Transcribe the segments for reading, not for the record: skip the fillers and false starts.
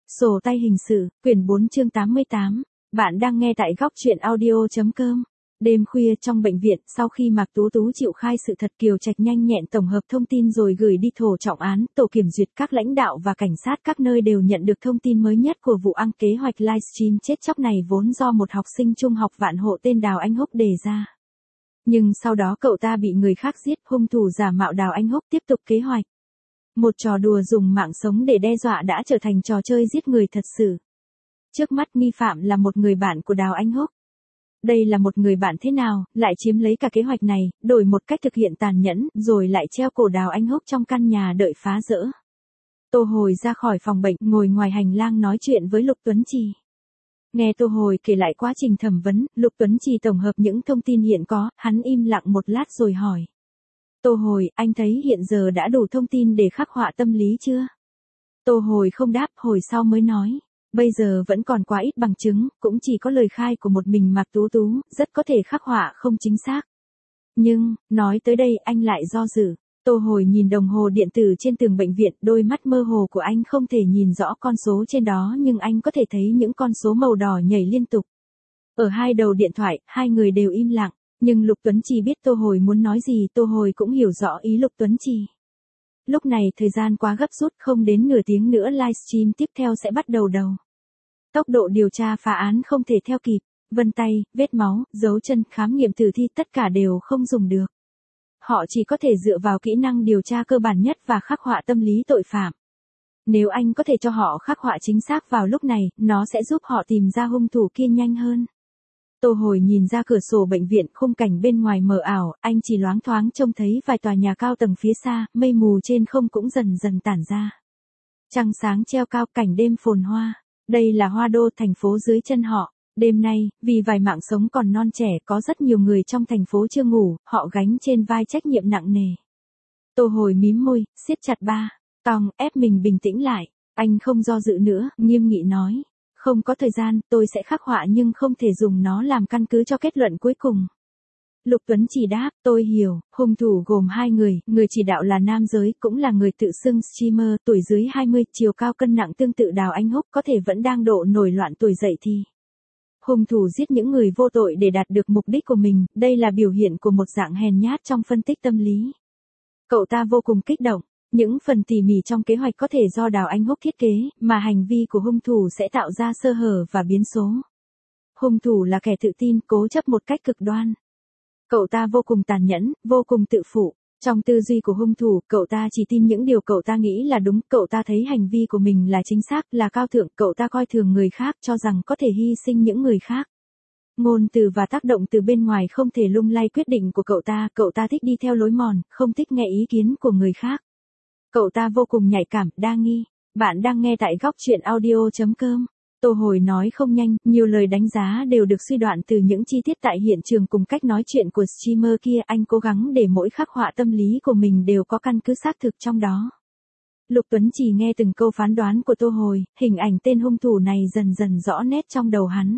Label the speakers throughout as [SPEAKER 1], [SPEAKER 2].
[SPEAKER 1] Sổ tay hình sự, quyển 4 chương 88. Bạn đang nghe tại góc truyện audio.com. Đêm khuya trong bệnh viện, sau khi Mạc Tú Tú chịu khai sự thật, Kiều Trạch nhanh nhẹn tổng hợp thông tin rồi gửi đi thổ trọng án, tổ kiểm duyệt, các lãnh đạo và cảnh sát các nơi đều nhận được thông tin mới nhất của vụ ăn kế hoạch livestream chết chóc này vốn do một học sinh trung học Vạn Hộ tên Đào Anh Húc đề ra. Nhưng sau đó cậu ta bị người khác giết, hung thủ giả mạo Đào Anh Húc tiếp tục kế hoạch. Một trò đùa dùng mạng sống để đe dọa đã trở thành trò chơi giết người thật sự. Trước mắt nghi phạm là một người bạn của Đào Anh Húc. Đây là một người bạn thế nào, lại chiếm lấy cả kế hoạch này, đổi một cách thực hiện tàn nhẫn, rồi lại treo cổ Đào Anh Húc trong căn nhà đợi phá dỡ. Tô Hồi ra khỏi phòng bệnh, ngồi ngoài hành lang nói chuyện với Lục Tuấn Trì. Nghe Tô Hồi kể lại quá trình thẩm vấn, Lục Tuấn Trì tổng hợp những thông tin hiện có, hắn im lặng một lát rồi hỏi. Tô Hồi, anh thấy hiện giờ đã đủ thông tin để khắc họa tâm lý chưa? Tô Hồi không đáp, hồi sau mới nói. Bây giờ vẫn còn quá ít bằng chứng, cũng chỉ có lời khai của một mình Mạc Tú Tú, rất có thể khắc họa không chính xác. Nhưng, nói tới đây anh lại do dự. Tô Hồi nhìn đồng hồ điện tử trên tường bệnh viện, đôi mắt mơ hồ của anh không thể nhìn rõ con số trên đó nhưng anh có thể thấy những con số màu đỏ nhảy liên tục. Ở hai đầu điện thoại, hai người đều im lặng. Nhưng Lục Tuấn Trì biết Tô Hồi muốn nói gì, Tô Hồi cũng hiểu rõ ý Lục Tuấn Trì. Lúc này thời gian quá gấp rút, không đến nửa tiếng nữa livestream tiếp theo sẽ bắt đầu. Tốc độ điều tra phá án không thể theo kịp, vân tay, vết máu, dấu chân, khám nghiệm tử thi tất cả đều không dùng được. Họ chỉ có thể dựa vào kỹ năng điều tra cơ bản nhất và khắc họa tâm lý tội phạm. Nếu anh có thể cho họ khắc họa chính xác vào lúc này, nó sẽ giúp họ tìm ra hung thủ kia nhanh hơn. Tô Hồi nhìn ra cửa sổ bệnh viện, khung cảnh bên ngoài mờ ảo, anh chỉ loáng thoáng trông thấy vài tòa nhà cao tầng phía xa, mây mù trên không cũng dần dần tản ra. Trăng sáng treo cao, cảnh đêm phồn hoa. Đây là Hoa Đô, thành phố dưới chân họ. Đêm nay, vì vài mạng sống còn non trẻ, có rất nhiều người trong thành phố chưa ngủ, họ gánh trên vai trách nhiệm nặng nề. Tô Hồi mím môi, siết chặt ba cong, ép mình bình tĩnh lại. Anh không do dự nữa, nghiêm nghị nói. Không có thời gian, tôi sẽ khắc họa nhưng không thể dùng nó làm căn cứ cho kết luận cuối cùng. Lục Tuấn Trì đáp, tôi hiểu, hung thủ gồm hai người chỉ đạo là nam giới, cũng là người tự xưng streamer, tuổi dưới 20, chiều cao cân nặng tương tự Đào Anh Húc, có thể vẫn đang độ nổi loạn tuổi dậy thì. Hung thủ giết những người vô tội để đạt được mục đích của mình, đây là biểu hiện của một dạng hèn nhát trong phân tích tâm lý. Cậu ta vô cùng kích động. Những phần tỉ mỉ trong kế hoạch có thể do Đào Anh Húc thiết kế, mà hành vi của hung thủ sẽ tạo ra sơ hở và biến số. Hung thủ là kẻ tự tin, cố chấp một cách cực đoan. Cậu ta vô cùng tàn nhẫn, vô cùng tự phụ. Trong tư duy của hung thủ, cậu ta chỉ tin những điều cậu ta nghĩ là đúng, cậu ta thấy hành vi của mình là chính xác, là cao thượng, cậu ta coi thường người khác, cho rằng có thể hy sinh những người khác. Ngôn từ và tác động từ bên ngoài không thể lung lay quyết định của cậu ta thích đi theo lối mòn, không thích nghe ý kiến của người khác. Cậu ta vô cùng nhạy cảm, đa nghi. Bạn đang nghe tại góc truyện audio.com. Tô Hồi nói không nhanh, nhiều lời đánh giá đều được suy đoạn từ những chi tiết tại hiện trường cùng cách nói chuyện của streamer kia. Anh cố gắng để mỗi khắc họa tâm lý của mình đều có căn cứ xác thực trong đó. Lục Tuấn Trì nghe từng câu phán đoán của Tô Hồi, hình ảnh tên hung thủ này dần dần rõ nét trong đầu hắn.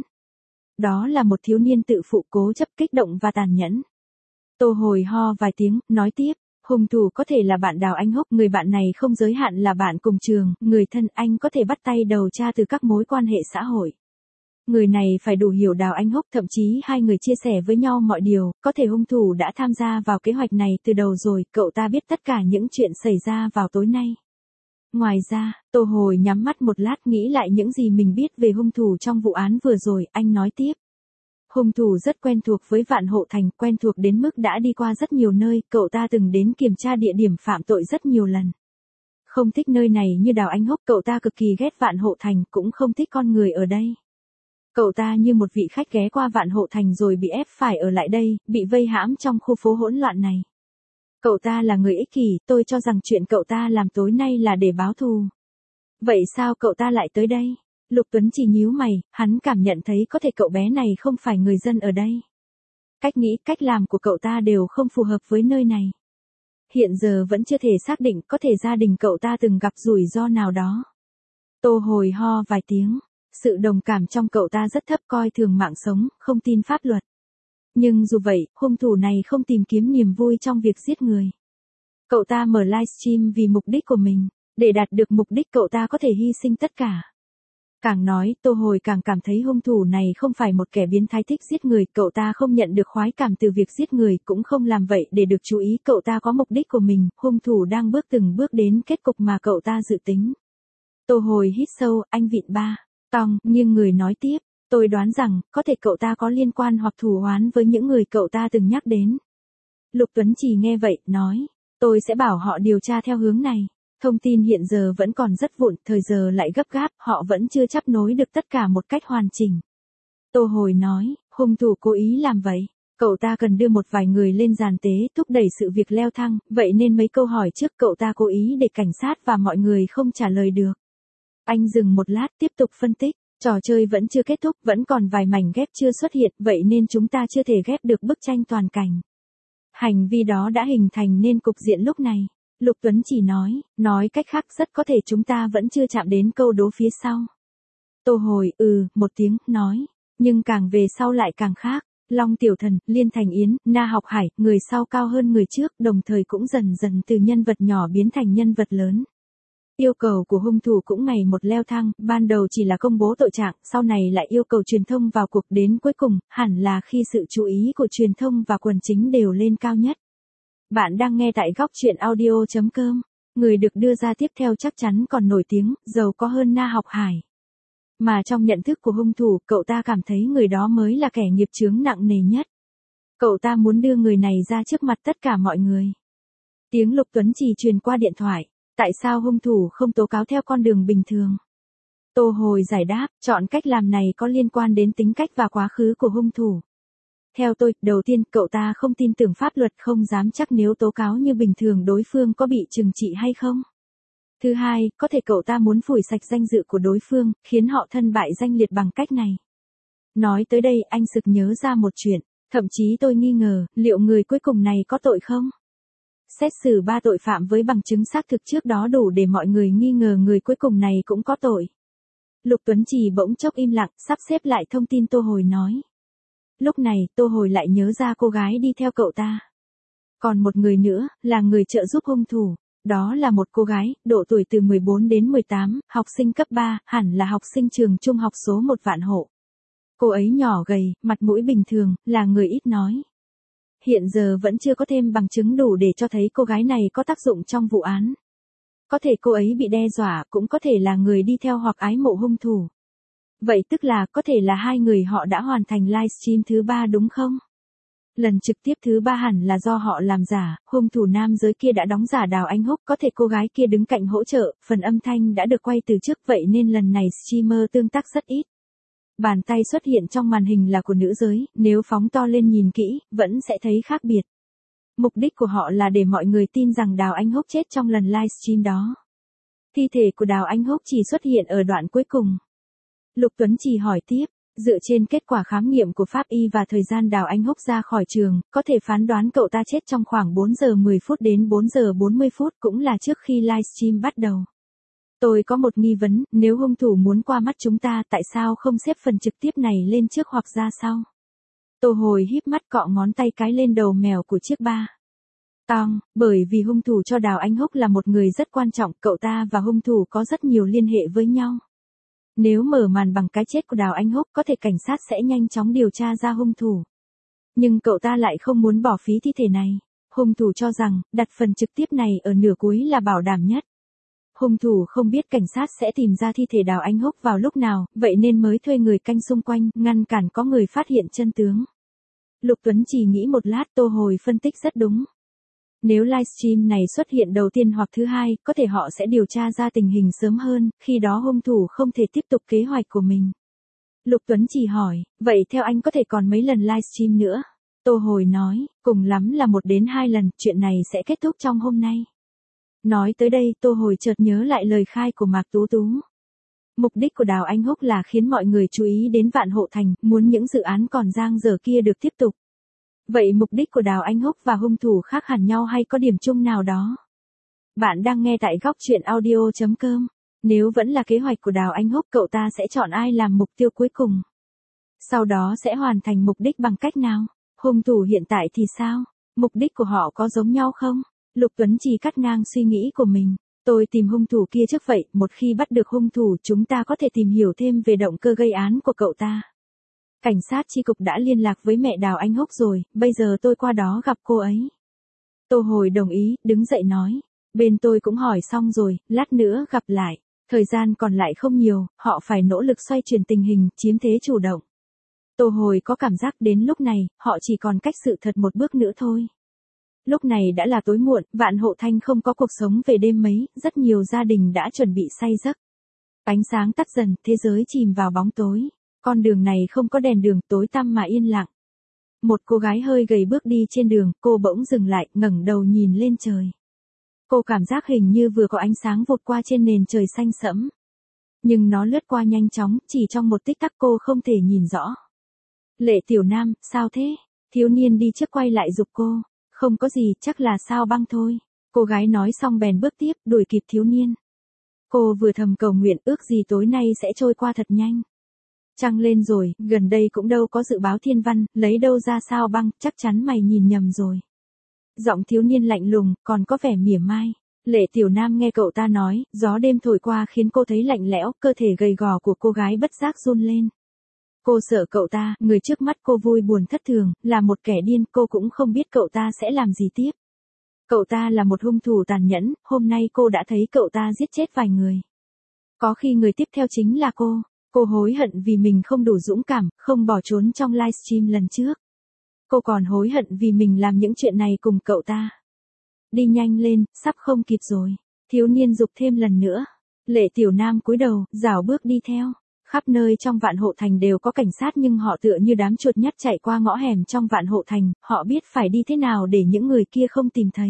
[SPEAKER 1] Đó là một thiếu niên tự phụ, cố chấp, kích động và tàn nhẫn. Tô Hồi ho vài tiếng, nói tiếp. Hung thủ có thể là bạn Đào Anh Húc, người bạn này không giới hạn là bạn cùng trường, người thân, anh có thể bắt tay đầu tra từ các mối quan hệ xã hội. Người này phải đủ hiểu Đào Anh Húc, thậm chí hai người chia sẻ với nhau mọi điều, có thể hung thủ đã tham gia vào kế hoạch này từ đầu rồi, cậu ta biết tất cả những chuyện xảy ra vào tối nay. Ngoài ra, Tô Hồi nhắm mắt một lát nghĩ lại những gì mình biết về hung thủ trong vụ án vừa rồi, anh nói tiếp. Hung thủ rất quen thuộc với Vạn Hộ Thành, quen thuộc đến mức đã đi qua rất nhiều nơi, cậu ta từng đến kiểm tra địa điểm phạm tội rất nhiều lần. Không thích nơi này như Đào Anh Húc, cậu ta cực kỳ ghét Vạn Hộ Thành, cũng không thích con người ở đây. Cậu ta như một vị khách ghé qua Vạn Hộ Thành rồi bị ép phải ở lại đây, bị vây hãm trong khu phố hỗn loạn này. Cậu ta là người ích kỷ, tôi cho rằng chuyện cậu ta làm tối nay là để báo thù. Vậy sao cậu ta lại tới đây? Lục Tuấn Trì nhíu mày, hắn cảm nhận thấy có thể cậu bé này không phải người dân ở đây. Cách nghĩ, cách làm của cậu ta đều không phù hợp với nơi này. Hiện giờ vẫn chưa thể xác định, có thể gia đình cậu ta từng gặp rủi ro nào đó. Tô Hồi ho vài tiếng, sự đồng cảm trong cậu ta rất thấp, coi thường mạng sống, không tin pháp luật. Nhưng dù vậy, hung thủ này không tìm kiếm niềm vui trong việc giết người. Cậu ta mở livestream vì mục đích của mình, để đạt được mục đích cậu ta có thể hy sinh tất cả. Càng nói, Tô Hồi càng cảm thấy hung thủ này không phải một kẻ biến thái thích giết người, cậu ta không nhận được khoái cảm từ việc giết người, cũng không làm vậy để được chú ý, cậu ta có mục đích của mình, hung thủ đang bước từng bước đến kết cục mà cậu ta dự tính. Tô Hồi hít sâu, anh vịn ba, tòng, nhưng người nói tiếp, tôi đoán rằng, có thể cậu ta có liên quan hoặc thù oán với những người cậu ta từng nhắc đến. Lục Tuấn Trì nghe vậy, nói, tôi sẽ bảo họ điều tra theo hướng này. Thông tin hiện giờ vẫn còn rất vụn, thời giờ lại gấp gáp, họ vẫn chưa chấp nối được tất cả một cách hoàn chỉnh. Tô Hồi nói, hung thủ cố ý làm vậy. Cậu ta cần đưa một vài người lên giàn tế, thúc đẩy sự việc leo thang, vậy nên mấy câu hỏi trước cậu ta cố ý để cảnh sát và mọi người không trả lời được. Anh dừng một lát tiếp tục phân tích, trò chơi vẫn chưa kết thúc, vẫn còn vài mảnh ghép chưa xuất hiện, vậy nên chúng ta chưa thể ghép được bức tranh toàn cảnh. Hành vi đó đã hình thành nên cục diện lúc này. Lục Tuấn chỉ nói cách khác rất có thể chúng ta vẫn chưa chạm đến câu đố phía sau. Tô Hồi, một tiếng, nói, nhưng càng về sau lại càng khác. Long Tiểu Thần, Liên Thành Yến, Na Học Hải, người sau cao hơn người trước, đồng thời cũng dần dần từ nhân vật nhỏ biến thành nhân vật lớn. Yêu cầu của hung thủ cũng ngày một leo thang, ban đầu chỉ là công bố tội trạng, sau này lại yêu cầu truyền thông vào cuộc, đến cuối cùng, hẳn là khi sự chú ý của truyền thông và quần chính đều lên cao nhất. Bạn đang nghe tại góc truyện audio.com. Người được đưa ra tiếp theo chắc chắn còn nổi tiếng, giàu có hơn Na Học Hải. Mà trong nhận thức của hung thủ, cậu ta cảm thấy người đó mới là kẻ nghiệp chướng nặng nề nhất. Cậu ta muốn đưa người này ra trước mặt tất cả mọi người. Tiếng Lục Tuấn Trì truyền qua điện thoại. Tại sao hung thủ không tố cáo theo con đường bình thường? Tô Hồi giải đáp, chọn cách làm này có liên quan đến tính cách và quá khứ của hung thủ. Theo tôi, đầu tiên, cậu ta không tin tưởng pháp luật, không dám chắc nếu tố cáo như bình thường đối phương có bị trừng trị hay không. Thứ hai, có thể cậu ta muốn phủi sạch danh dự của đối phương, khiến họ thân bại danh liệt bằng cách này. Nói tới đây, anh sực nhớ ra một chuyện, thậm chí tôi nghi ngờ, liệu người cuối cùng này có tội không? Xét xử 3 tội phạm với bằng chứng xác thực trước đó đủ để mọi người nghi ngờ người cuối cùng này cũng có tội. Lục Tuấn Trì bỗng chốc im lặng, sắp xếp lại thông tin Tô Hồi nói. Lúc này, Tô Hồi lại nhớ ra cô gái đi theo cậu ta. Còn một người nữa, là người trợ giúp hung thủ. Đó là một cô gái, độ tuổi từ 14 đến 18, học sinh cấp 3, hẳn là học sinh trường trung học số 1 Vạn Hộ. Cô ấy nhỏ gầy, mặt mũi bình thường, là người ít nói. Hiện giờ vẫn chưa có thêm bằng chứng đủ để cho thấy cô gái này có tác dụng trong vụ án. Có thể cô ấy bị đe dọa, cũng có thể là người đi theo hoặc ái mộ hung thủ. Vậy tức là có thể là hai người họ đã hoàn thành livestream thứ 3 đúng không? Lần trực tiếp thứ 3 hẳn là do họ làm giả, hung thủ nam giới kia đã đóng giả Đào Anh Húc, có thể cô gái kia đứng cạnh hỗ trợ, phần âm thanh đã được quay từ trước vậy nên lần này streamer tương tác rất ít. Bàn tay xuất hiện trong màn hình là của nữ giới, nếu phóng to lên nhìn kỹ, vẫn sẽ thấy khác biệt. Mục đích của họ là để mọi người tin rằng Đào Anh Húc chết trong lần livestream đó. Thi thể của Đào Anh Húc chỉ xuất hiện ở đoạn cuối cùng. Lục Tuấn Trì hỏi tiếp, dựa trên kết quả khám nghiệm của pháp y và thời gian Đào Anh Húc ra khỏi trường, có thể phán đoán cậu ta chết trong khoảng 4 giờ 10 phút đến 4 giờ 40 phút cũng là trước khi livestream bắt đầu. Tôi có một nghi vấn, nếu hung thủ muốn qua mắt chúng ta tại sao không xếp phần trực tiếp này lên trước hoặc ra sau? Tô Hồi híp mắt cọ ngón tay cái lên đầu mèo của chiếc ba. Tong, bởi vì hung thủ cho Đào Anh Húc là một người rất quan trọng, cậu ta và hung thủ có rất nhiều liên hệ với nhau. Nếu mở màn bằng cái chết của Đào Anh Húc có thể cảnh sát sẽ nhanh chóng điều tra ra hung thủ. Nhưng cậu ta lại không muốn bỏ phí thi thể này. Hung thủ cho rằng, đặt phần trực tiếp này ở nửa cuối là bảo đảm nhất. Hung thủ không biết cảnh sát sẽ tìm ra thi thể Đào Anh Húc vào lúc nào, vậy nên mới thuê người canh xung quanh, ngăn cản có người phát hiện chân tướng. Lục Tuấn chỉ nghĩ một lát, Tô Hồi phân tích rất đúng. Nếu livestream này xuất hiện đầu tiên hoặc thứ hai, có thể họ sẽ điều tra ra tình hình sớm hơn, khi đó hung thủ không thể tiếp tục kế hoạch của mình. Lục Tuấn chỉ hỏi, vậy theo anh có thể còn mấy lần livestream nữa? Tô Hồi nói, cùng lắm là 1 đến 2 lần, chuyện này sẽ kết thúc trong hôm nay. Nói tới đây, Tô Hồi chợt nhớ lại lời khai của Mạc Tú Tú. Mục đích của Đào Anh Húc là khiến mọi người chú ý đến Vạn Hộ Thành, muốn những dự án còn dang dở kia được tiếp tục. Vậy mục đích của Đào Anh Húc và hung thủ khác hẳn nhau hay có điểm chung nào đó? Bạn đang nghe tại góc truyện audio.com. Nếu vẫn là kế hoạch của Đào Anh Húc, cậu ta sẽ chọn ai làm mục tiêu cuối cùng? Sau đó sẽ hoàn thành mục đích bằng cách nào? Hung thủ hiện tại thì sao? Mục đích của họ có giống nhau không? Lục Tuấn chỉ cắt ngang suy nghĩ của mình. Tôi tìm hung thủ kia trước vậy, một khi bắt được hung thủ chúng ta có thể tìm hiểu thêm về động cơ gây án của cậu ta. Cảnh sát chi cục đã liên lạc với mẹ Đào Anh Húc rồi, bây giờ tôi qua đó gặp cô ấy. Tô Hồi đồng ý, đứng dậy nói. Bên tôi cũng hỏi xong rồi, lát nữa gặp lại. Thời gian còn lại không nhiều, họ phải nỗ lực xoay chuyển tình hình, chiếm thế chủ động. Tô Hồi có cảm giác đến lúc này, họ chỉ còn cách sự thật một bước nữa thôi. Lúc này đã là tối muộn, Vạn Hộ Thanh không có cuộc sống về đêm mấy, rất nhiều gia đình đã chuẩn bị say giấc. Ánh sáng tắt dần, thế giới chìm vào bóng tối. Con đường này không có đèn đường, tối tăm mà yên lặng. Một cô gái hơi gầy bước đi trên đường, cô bỗng dừng lại, ngẩng đầu nhìn lên trời. Cô cảm giác hình như vừa có ánh sáng vụt qua trên nền trời xanh sẫm. Nhưng nó lướt qua nhanh chóng, chỉ trong một tích tắc cô không thể nhìn rõ. Lệ Tiểu Nam, sao thế? Thiếu niên đi trước quay lại giục cô. Không có gì, chắc là sao băng thôi. Cô gái nói xong bèn bước tiếp, đuổi kịp thiếu niên. Cô vừa thầm cầu nguyện ước gì tối nay sẽ trôi qua thật nhanh. Trăng lên rồi, gần đây cũng đâu có dự báo thiên văn, lấy đâu ra sao băng, chắc chắn mày nhìn nhầm rồi. Giọng thiếu niên lạnh lùng, còn có vẻ mỉa mai. Lệ Tiểu Nam nghe cậu ta nói, gió đêm thổi qua khiến cô thấy lạnh lẽo, cơ thể gầy gò của cô gái bất giác run lên. Cô sợ cậu ta, người trước mắt cô vui buồn thất thường, là một kẻ điên, cô cũng không biết cậu ta sẽ làm gì tiếp. Cậu ta là một hung thủ tàn nhẫn, hôm nay cô đã thấy cậu ta giết chết vài người. Có khi người tiếp theo chính là cô. Cô hối hận vì mình không đủ dũng cảm, không bỏ trốn trong livestream lần trước. Cô còn hối hận vì mình làm những chuyện này cùng cậu ta. Đi nhanh lên, sắp không kịp rồi. Thiếu niên giục thêm lần nữa. Lệ Tiểu Nam cúi đầu, rảo bước đi theo. Khắp nơi trong Vạn Hộ Thành đều có cảnh sát nhưng họ tựa như đám chuột nhắt chạy qua ngõ hẻm trong Vạn Hộ Thành, họ biết phải đi thế nào để những người kia không tìm thấy.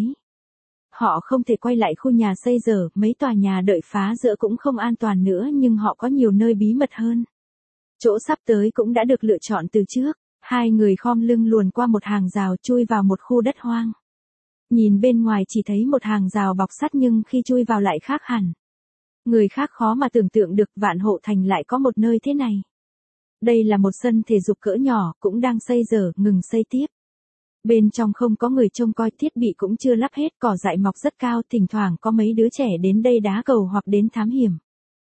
[SPEAKER 1] Họ không thể quay lại khu nhà xây dở, mấy tòa nhà đợi phá rỡ cũng không an toàn nữa nhưng họ có nhiều nơi bí mật hơn. Chỗ sắp tới cũng đã được lựa chọn từ trước, hai người khom lưng luồn qua một hàng rào chui vào một khu đất hoang. Nhìn bên ngoài chỉ thấy một hàng rào bọc sắt nhưng khi chui vào lại khác hẳn. Người khác khó mà tưởng tượng được Vạn Hộ Thành lại có một nơi thế này. Đây là một sân thể dục cỡ nhỏ, cũng đang xây dở, ngừng xây tiếp. Bên trong không có người trông coi, thiết bị cũng chưa lắp hết, cỏ dại mọc rất cao, thỉnh thoảng có mấy đứa trẻ đến đây đá cầu hoặc đến thám hiểm.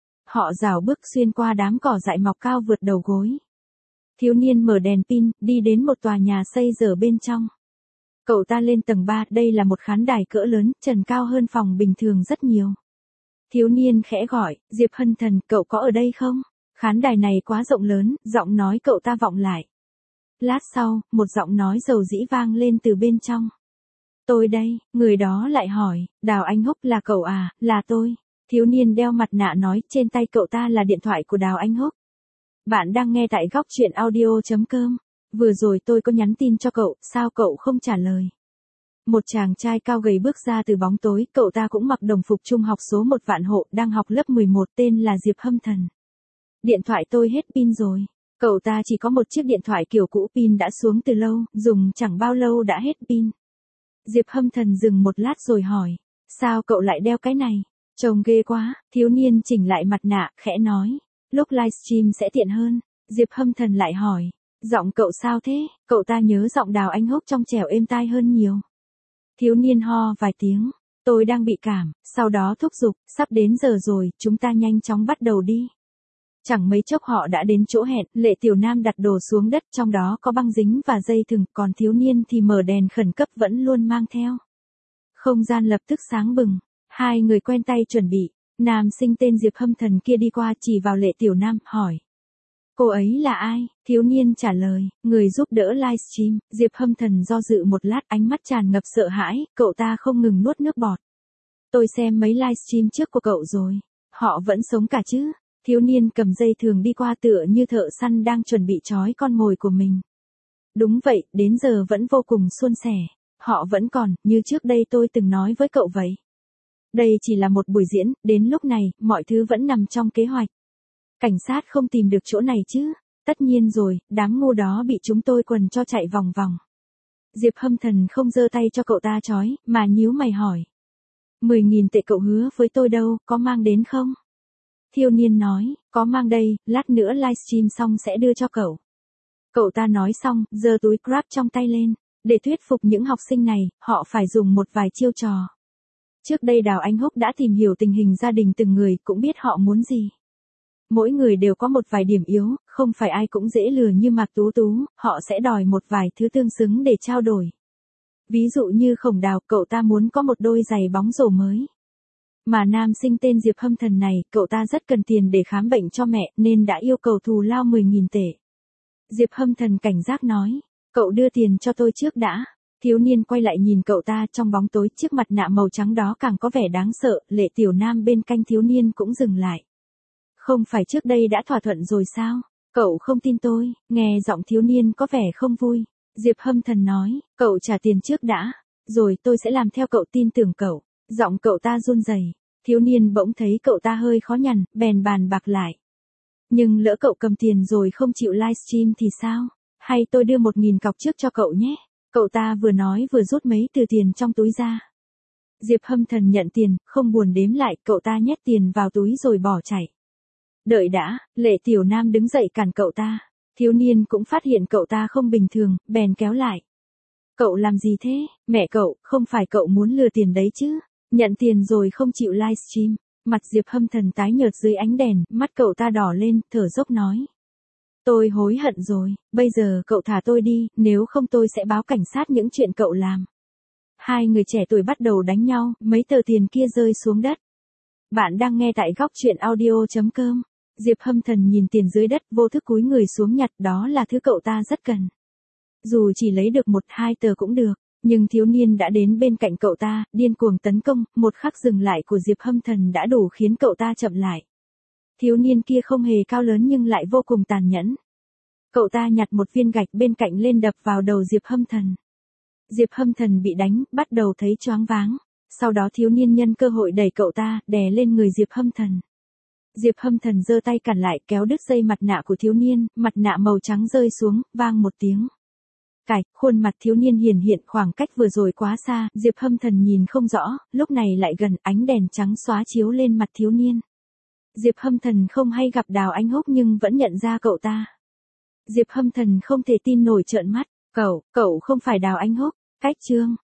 [SPEAKER 1] Họ rảo bước xuyên qua đám cỏ dại mọc cao vượt đầu gối. Thiếu niên mở đèn pin, đi đến một tòa nhà xây dở bên trong. Cậu ta lên tầng 3, đây là một khán đài cỡ lớn, trần cao hơn phòng bình thường rất nhiều. Thiếu niên khẽ gọi, Diệp Hân Thần, cậu có ở đây không? Khán đài này quá rộng lớn, giọng nói cậu ta vọng lại. Lát sau, một giọng nói dầu dĩ vang lên từ bên trong. Tôi đây, người đó lại hỏi, Đào Anh Húc là cậu à, là tôi. Thiếu niên đeo mặt nạ nói, trên tay cậu ta là điện thoại của Đào Anh Húc. Bạn đang nghe tại góc truyện audio.com. Vừa rồi tôi có nhắn tin cho cậu, sao cậu không trả lời? Một chàng trai cao gầy bước ra từ bóng tối, cậu ta cũng mặc đồng phục trung học số 1 Vạn Hộ, đang học lớp 11, tên là Diệp Hâm Thần. Điện thoại tôi hết pin rồi. Cậu ta chỉ có một chiếc điện thoại kiểu cũ, pin đã xuống từ lâu, dùng chẳng bao lâu đã hết pin. Diệp Hâm Thần dừng một lát rồi hỏi, sao cậu lại đeo cái này? Trông ghê quá. Thiếu niên chỉnh lại mặt nạ, khẽ nói, lúc livestream sẽ tiện hơn. Diệp Hâm Thần lại hỏi, giọng cậu sao thế? Cậu ta nhớ giọng Đào Anh Húc trong trẻo êm tai hơn nhiều. Thiếu niên ho vài tiếng, tôi đang bị cảm, sau đó thúc giục, sắp đến giờ rồi, chúng ta nhanh chóng bắt đầu đi. Chẳng mấy chốc họ đã đến chỗ hẹn, Lệ Tiểu Nam đặt đồ xuống đất, trong đó có băng dính và dây thừng, còn thiếu niên thì mở đèn khẩn cấp vẫn luôn mang theo. Không gian lập tức sáng bừng, hai người quen tay chuẩn bị, nam sinh tên Diệp Hâm Thần kia đi qua chỉ vào Lệ Tiểu Nam, hỏi. Cô ấy là ai? Thiếu niên trả lời, người giúp đỡ livestream. Diệp Hâm Thần do dự một lát, ánh mắt tràn ngập sợ hãi, cậu ta không ngừng nuốt nước bọt. Tôi xem mấy livestream trước của cậu rồi. Họ vẫn sống cả chứ? Thiếu niên cầm dây thường đi qua tựa như thợ săn đang chuẩn bị trói con mồi của mình. Đúng vậy, đến giờ vẫn vô cùng suôn sẻ. Họ vẫn còn, như trước đây tôi từng nói với cậu vậy. Đây chỉ là một buổi diễn, đến lúc này, mọi thứ vẫn nằm trong kế hoạch. Cảnh sát không tìm được chỗ này chứ? Tất nhiên rồi, đám ngu đó bị chúng tôi quần cho chạy vòng vòng. Diệp Hâm Thần không giơ tay cho cậu ta trói, mà nhíu mày hỏi. 10.000 tệ cậu hứa với tôi đâu, có mang đến không? Thiếu niên nói, có mang đây, lát nữa livestream xong sẽ đưa cho cậu. Cậu ta nói xong, giơ túi Grab trong tay lên. Để thuyết phục những học sinh này, họ phải dùng một vài chiêu trò. Trước đây Đào Anh Húc đã tìm hiểu tình hình gia đình từng người, cũng biết họ muốn gì. Mỗi người đều có một vài điểm yếu, không phải ai cũng dễ lừa như Mạc Tú Tú, họ sẽ đòi một vài thứ tương xứng để trao đổi. Ví dụ như Khổng Đào, cậu ta muốn có một đôi giày bóng rổ mới. Mà nam sinh tên Diệp Hâm Thần này, cậu ta rất cần tiền để khám bệnh cho mẹ, nên đã yêu cầu thù lao 10.000 tệ. Diệp Hâm Thần cảnh giác nói, cậu đưa tiền cho tôi trước đã. Thiếu niên quay lại nhìn cậu ta trong bóng tối, chiếc mặt nạ màu trắng đó càng có vẻ đáng sợ, Lệ Tiểu Nam bên cạnh thiếu niên cũng dừng lại. Không phải trước đây đã thỏa thuận rồi sao? Cậu không tin tôi, nghe giọng thiếu niên có vẻ không vui. Diệp Hâm Thần nói, cậu trả tiền trước đã, rồi tôi sẽ làm theo cậu, tin tưởng cậu. Giọng cậu ta run rẩy. Thiếu niên bỗng thấy cậu ta hơi khó nhằn, bèn bàn bạc lại. Nhưng lỡ cậu cầm tiền rồi không chịu livestream thì sao? Hay tôi đưa 1.000 cọc trước cho cậu nhé? Cậu ta vừa nói vừa rút mấy tờ tiền trong túi ra. Diệp Hâm Thần nhận tiền, không buồn đếm lại, cậu ta nhét tiền vào túi rồi bỏ chạy. Đợi đã, Lệ Tiểu Nam đứng dậy cản cậu ta. Thiếu niên cũng phát hiện cậu ta không bình thường, bèn kéo lại. Cậu làm gì thế? Mẹ cậu, không phải cậu muốn lừa tiền đấy chứ? Nhận tiền rồi không chịu livestream. Mặt Diệp Hâm Thần tái nhợt dưới ánh đèn, mắt cậu ta đỏ lên, thở dốc nói. Tôi hối hận rồi, bây giờ cậu thả tôi đi, nếu không tôi sẽ báo cảnh sát những chuyện cậu làm. Hai người trẻ tuổi bắt đầu đánh nhau, mấy tờ tiền kia rơi xuống đất. Bạn đang nghe tại Góc Chuyện Audio.com. Diệp Hâm Thần nhìn tiền dưới đất, vô thức cúi người xuống nhặt, đó là thứ cậu ta rất cần. Dù chỉ lấy được 1-2 tờ cũng được, nhưng thiếu niên đã đến bên cạnh cậu ta, điên cuồng tấn công, một khắc dừng lại của Diệp Hâm Thần đã đủ khiến cậu ta chậm lại. Thiếu niên kia không hề cao lớn nhưng lại vô cùng tàn nhẫn. Cậu ta nhặt một viên gạch bên cạnh lên đập vào đầu Diệp Hâm Thần. Diệp Hâm Thần bị đánh, bắt đầu thấy choáng váng. Sau đó thiếu niên nhân cơ hội đẩy cậu ta, đè lên người Diệp Hâm Thần. Diệp Hâm Thần giơ tay cản lại, kéo đứt dây mặt nạ của thiếu niên, mặt nạ màu trắng rơi xuống, vang một tiếng. Khuôn mặt thiếu niên hiển hiện, khoảng cách vừa rồi quá xa, Diệp Hâm Thần nhìn không rõ, lúc này lại gần, ánh đèn trắng xóa chiếu lên mặt thiếu niên. Diệp Hâm Thần không hay gặp Đào Anh Húc nhưng vẫn nhận ra cậu ta. Diệp Hâm Thần không thể tin nổi, trợn mắt, cậu không phải Đào Anh Húc. Cách chương